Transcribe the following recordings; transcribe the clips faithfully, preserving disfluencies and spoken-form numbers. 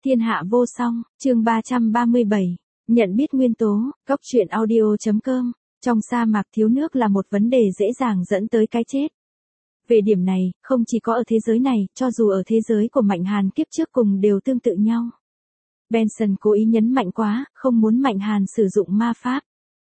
Thiên hạ vô song, chương ba trăm ba mươi bảy, nhận biết nguyên tố, góc truyện audio.com, trong sa mạc thiếu nước là một vấn đề dễ dàng dẫn tới cái chết. Về điểm này, không chỉ có ở thế giới này, cho dù ở thế giới của Mạnh Hàn kiếp trước cùng đều tương tự nhau. Benson cố ý nhấn mạnh quá, không muốn Mạnh Hàn sử dụng ma pháp.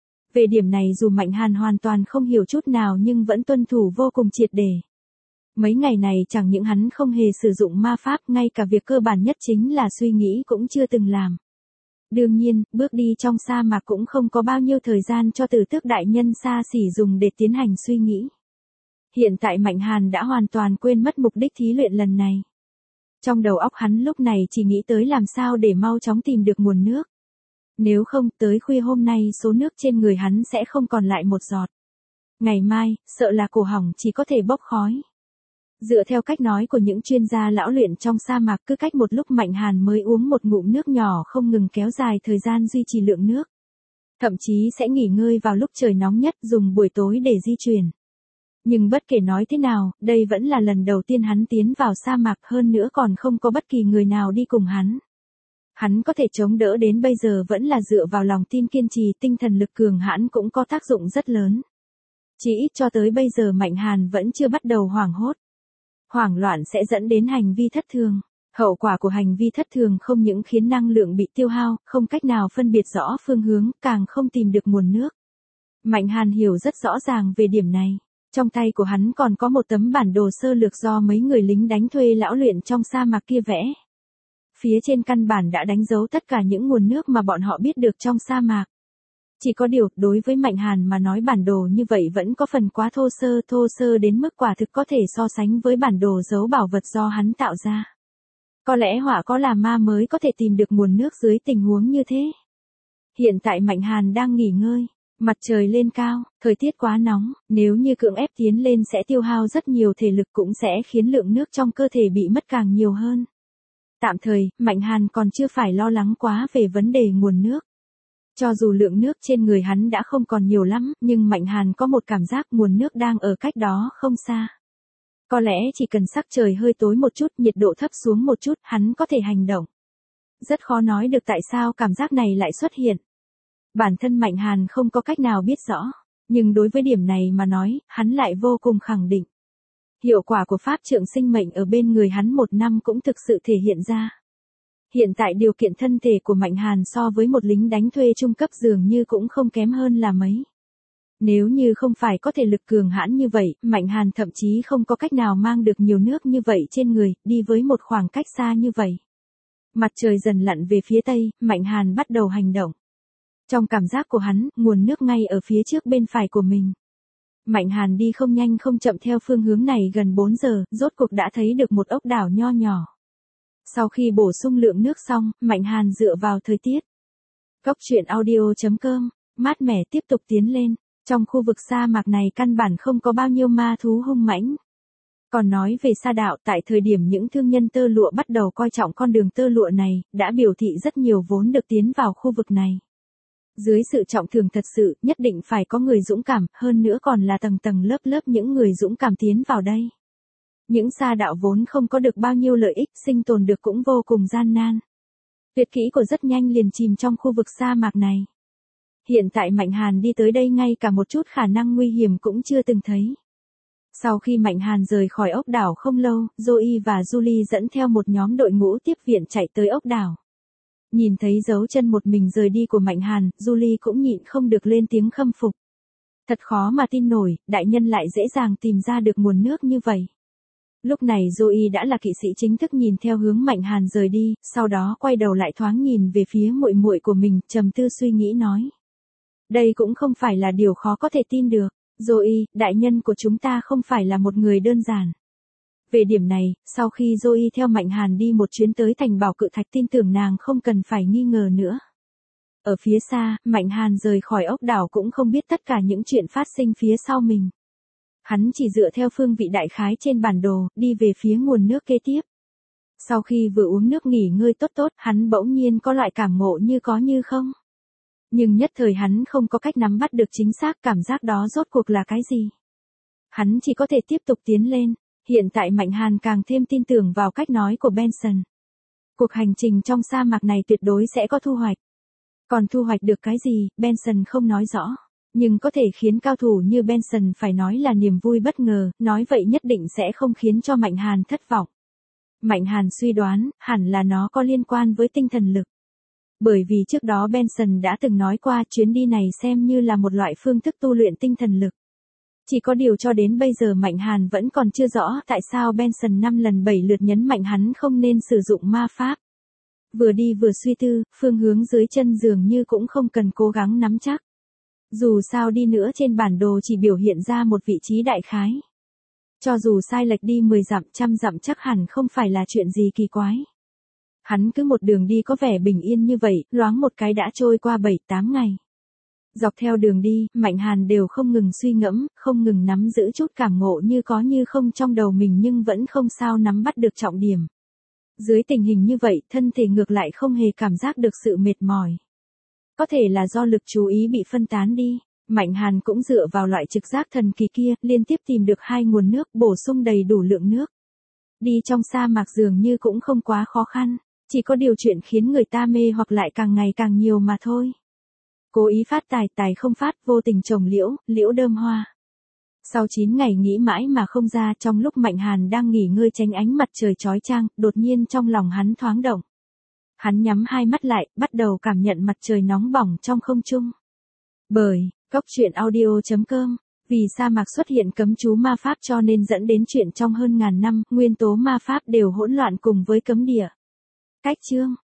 Về điểm này dù Mạnh Hàn hoàn toàn không hiểu chút nào nhưng vẫn tuân thủ vô cùng triệt để. Mấy ngày này chẳng những hắn không hề sử dụng ma pháp, ngay cả việc cơ bản nhất chính là suy nghĩ cũng chưa từng làm. Đương nhiên, bước đi trong sa mạc cũng không có bao nhiêu thời gian cho Tử Tước đại nhân xa xỉ dùng để tiến hành suy nghĩ. Hiện tại Mạnh Hàn đã hoàn toàn quên mất mục đích thí luyện lần này. Trong đầu óc hắn lúc này chỉ nghĩ tới làm sao để mau chóng tìm được nguồn nước. Nếu không, tới khuya hôm nay số nước trên người hắn sẽ không còn lại một giọt. Ngày mai, sợ là cổ họng chỉ có thể bốc khói. Dựa theo cách nói của những chuyên gia lão luyện trong sa mạc, cứ cách một lúc Mạnh Hàn mới uống một ngụm nước nhỏ không ngừng kéo dài thời gian duy trì lượng nước. Thậm chí sẽ nghỉ ngơi vào lúc trời nóng nhất, dùng buổi tối để di chuyển. Nhưng bất kể nói thế nào, đây vẫn là lần đầu tiên hắn tiến vào sa mạc, hơn nữa còn không có bất kỳ người nào đi cùng hắn. Hắn có thể chống đỡ đến bây giờ vẫn là dựa vào lòng tin kiên trì, tinh thần lực cường hãn cũng có tác dụng rất lớn. Chỉ ít cho tới bây giờ Mạnh Hàn vẫn chưa bắt đầu hoảng hốt. Hoảng loạn sẽ dẫn đến hành vi thất thường. Hậu quả của hành vi thất thường không những khiến năng lượng bị tiêu hao, không cách nào phân biệt rõ phương hướng, càng không tìm được nguồn nước. Mạnh Hàn hiểu rất rõ ràng về điểm này. Trong tay của hắn còn có một tấm bản đồ sơ lược do mấy người lính đánh thuê lão luyện trong sa mạc kia vẽ. Phía trên căn bản đã đánh dấu tất cả những nguồn nước mà bọn họ biết được trong sa mạc. Chỉ có điều, đối với Mạnh Hàn mà nói bản đồ như vậy vẫn có phần quá thô sơ, thô sơ đến mức quả thực có thể so sánh với bản đồ giấu bảo vật do hắn tạo ra. Có lẽ họa có là ma mới có thể tìm được nguồn nước dưới tình huống như thế. Hiện tại Mạnh Hàn đang nghỉ ngơi, mặt trời lên cao, thời tiết quá nóng, nếu như cưỡng ép tiến lên sẽ tiêu hao rất nhiều thể lực, cũng sẽ khiến lượng nước trong cơ thể bị mất càng nhiều hơn. Tạm thời, Mạnh Hàn còn chưa phải lo lắng quá về vấn đề nguồn nước. Cho dù lượng nước trên người hắn đã không còn nhiều lắm, nhưng Mạnh Hàn có một cảm giác nguồn nước đang ở cách đó không xa. Có lẽ chỉ cần sắc trời hơi tối một chút, nhiệt độ thấp xuống một chút, hắn có thể hành động. Rất khó nói được tại sao cảm giác này lại xuất hiện. Bản thân Mạnh Hàn không có cách nào biết rõ, nhưng đối với điểm này mà nói, hắn lại vô cùng khẳng định. Hiệu quả của pháp trượng sinh mệnh ở bên người hắn một năm cũng thực sự thể hiện ra. Hiện tại điều kiện thân thể của Mạnh Hàn so với một lính đánh thuê trung cấp dường như cũng không kém hơn là mấy. Nếu như không phải có thể lực cường hãn như vậy, Mạnh Hàn thậm chí không có cách nào mang được nhiều nước như vậy trên người, đi với một khoảng cách xa như vậy. Mặt trời dần lặn về phía tây, Mạnh Hàn bắt đầu hành động. Trong cảm giác của hắn, nguồn nước ngay ở phía trước bên phải của mình. Mạnh Hàn đi không nhanh không chậm theo phương hướng này gần bốn giờ, rốt cuộc đã thấy được một ốc đảo nho nhỏ. Sau khi bổ sung lượng nước xong, Mạnh Hàn dựa vào thời tiết. Góc truyện audio.com, mát mẻ tiếp tục tiến lên. Trong khu vực sa mạc này căn bản không có bao nhiêu ma thú hung mãnh. Còn nói về sa đạo, tại thời điểm những thương nhân tơ lụa bắt đầu coi trọng con đường tơ lụa này, đã biểu thị rất nhiều vốn được tiến vào khu vực này. Dưới sự trọng thưởng thật sự, nhất định phải có người dũng cảm, hơn nữa còn là tầng tầng lớp lớp những người dũng cảm tiến vào đây. Những sa đạo vốn không có được bao nhiêu lợi ích, sinh tồn được cũng vô cùng gian nan. Tuyệt kỹ của rất nhanh liền chìm trong khu vực sa mạc này. Hiện tại Mạnh Hàn đi tới đây ngay cả một chút khả năng nguy hiểm cũng chưa từng thấy. Sau khi Mạnh Hàn rời khỏi ốc đảo không lâu, Zoe và Julie dẫn theo một nhóm đội ngũ tiếp viện chạy tới ốc đảo. Nhìn thấy dấu chân một mình rời đi của Mạnh Hàn, Julie cũng nhịn không được lên tiếng khâm phục. Thật khó mà tin nổi, đại nhân lại dễ dàng tìm ra được nguồn nước như vậy. Lúc này Zoe đã là kỵ sĩ chính thức nhìn theo hướng Mạnh Hàn rời đi, sau đó quay đầu lại thoáng nhìn về phía muội muội của mình, trầm tư suy nghĩ nói. Đây cũng không phải là điều khó có thể tin được. Zoe, đại nhân của chúng ta không phải là một người đơn giản. Về điểm này, sau khi Zoe theo Mạnh Hàn đi một chuyến tới thành bảo cự thạch, tin tưởng nàng không cần phải nghi ngờ nữa. Ở phía xa, Mạnh Hàn rời khỏi ốc đảo cũng không biết tất cả những chuyện phát sinh phía sau mình. Hắn chỉ dựa theo phương vị đại khái trên bản đồ, đi về phía nguồn nước kế tiếp. Sau khi vừa uống nước nghỉ ngơi tốt tốt, hắn bỗng nhiên có loại cảm ngộ như có như không. Nhưng nhất thời hắn không có cách nắm bắt được chính xác cảm giác đó rốt cuộc là cái gì. Hắn chỉ có thể tiếp tục tiến lên. Hiện tại Mạnh Hàn càng thêm tin tưởng vào cách nói của Benson. Cuộc hành trình trong sa mạc này tuyệt đối sẽ có thu hoạch. Còn thu hoạch được cái gì, Benson không nói rõ. Nhưng có thể khiến cao thủ như Benson phải nói là niềm vui bất ngờ, nói vậy nhất định sẽ không khiến cho Mạnh Hàn thất vọng. Mạnh Hàn suy đoán, hẳn là nó có liên quan với tinh thần lực. Bởi vì trước đó Benson đã từng nói qua chuyến đi này xem như là một loại phương thức tu luyện tinh thần lực. Chỉ có điều cho đến bây giờ Mạnh Hàn vẫn còn chưa rõ tại sao Benson năm lần bảy lượt nhấn mạnh hắn không nên sử dụng ma pháp. Vừa đi vừa suy tư, phương hướng dưới chân dường như cũng không cần cố gắng nắm chắc. Dù sao đi nữa trên bản đồ chỉ biểu hiện ra một vị trí đại khái. Cho dù sai lệch đi mười dặm trăm dặm chắc hẳn không phải là chuyện gì kỳ quái. Hắn cứ một đường đi có vẻ bình yên như vậy, loáng một cái đã trôi qua bảy tám ngày. Dọc theo đường đi, Mạnh Hàn đều không ngừng suy ngẫm, không ngừng nắm giữ chút cảm ngộ như có như không trong đầu mình nhưng vẫn không sao nắm bắt được trọng điểm. Dưới tình hình như vậy, thân thể ngược lại không hề cảm giác được sự mệt mỏi. Có thể là do lực chú ý bị phân tán đi. Mạnh Hàn cũng dựa vào loại trực giác thần kỳ kia, liên tiếp tìm được hai nguồn nước, bổ sung đầy đủ lượng nước. Đi trong sa mạc dường như cũng không quá khó khăn, chỉ có điều chuyện khiến người ta mê hoặc lại càng ngày càng nhiều mà thôi. Cố ý phát tài, tài không phát, vô tình trồng liễu, liễu đơm hoa. Sau chín ngày nghĩ mãi mà không ra, trong lúc Mạnh Hàn đang nghỉ ngơi tránh ánh mặt trời chói chang, đột nhiên trong lòng hắn thoáng động. Hắn nhắm hai mắt lại, bắt đầu cảm nhận mặt trời nóng bỏng trong không trung. Bởi, Cốc truyện audio chấm com, vì sa mạc xuất hiện cấm chú ma pháp cho nên dẫn đến chuyện trong hơn ngàn năm, nguyên tố ma pháp đều hỗn loạn cùng với cấm địa. Cách chương